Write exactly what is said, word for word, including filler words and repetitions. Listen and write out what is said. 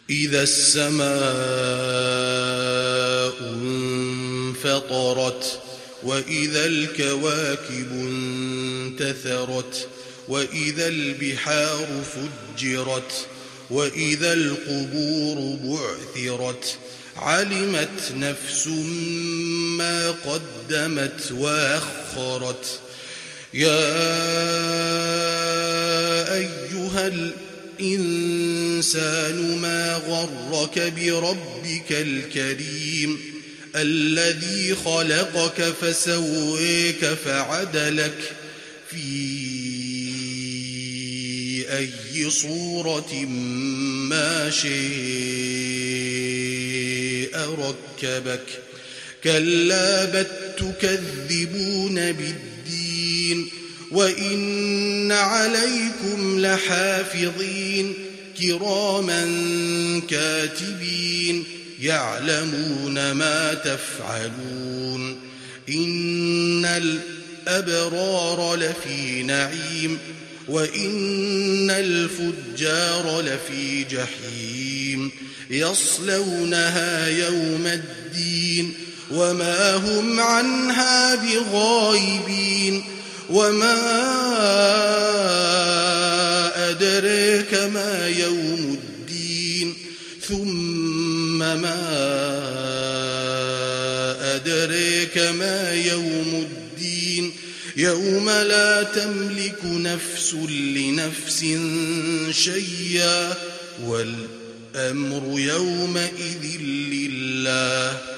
إذا السماء انفطرت وإذا الكواكب انتثرت وإذا البحار فجرت وإذا القبور بعثرت علمت نفس ما قدمت وأخرت يا أيها الإنسان ما غرك بربك الكريم الذي خلقك فسويك فعدلك في أي صورة ما شاء ركبك كلا بل تكذبون بالدين وإن عليكم لحافظين كراما كاتبين يعلمون ما تفعلون إن الأبرار لفي نعيم وإن الفجار لفي جحيم يصلونها يوم الدين وما هم عنها بغائبين وما أدريك ما يوم الدين ثم ما أدريك ما يوم الدين يوم لا تملك نفس لنفس شيئا والأمر يومئذ لله